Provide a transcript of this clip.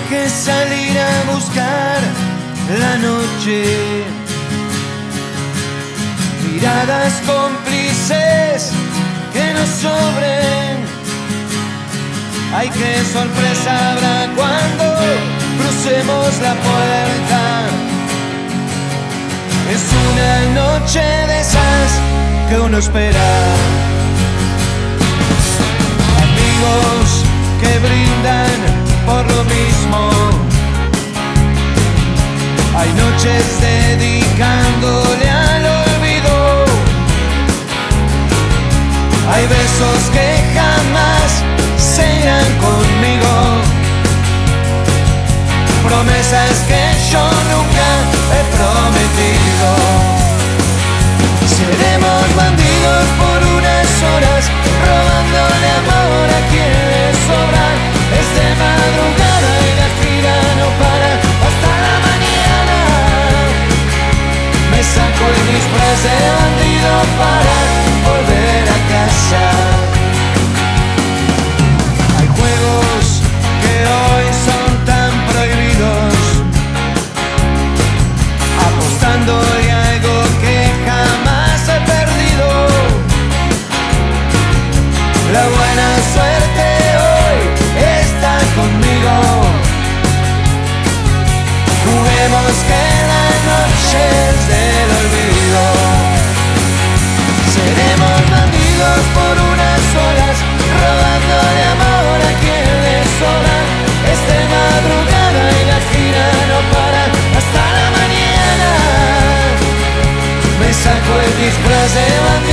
que salir a buscar la noche. Miradas cómplices que nos sobren. Ay, qué sorpresa habrá cuando crucemos la puerta. Es una noche de esas que uno espera. Amigos que brindan por lo mismo. Hay noches dedicándole al olvido. Hay besos que jamás se irán conmigo. Promesas que yo nunca he prometido. Seremos bandidos por unas horas, robándole amor a quien le sobra. Es de madrugada y la gira no para hasta la mañana. Me saco el disfraz de bandido para volver a casa. Hay juegos que hoy son tan prohibidos, apostándole a algo que jamás he perdido. La buena suerte hoy está conmigo. Juguemos que la noche es del olvido. Seremos bandidos por unas horas, robándole amor a quien le sobra. Es de madrugada y la gira no para hasta la mañana. Me saco el disfraz de bandido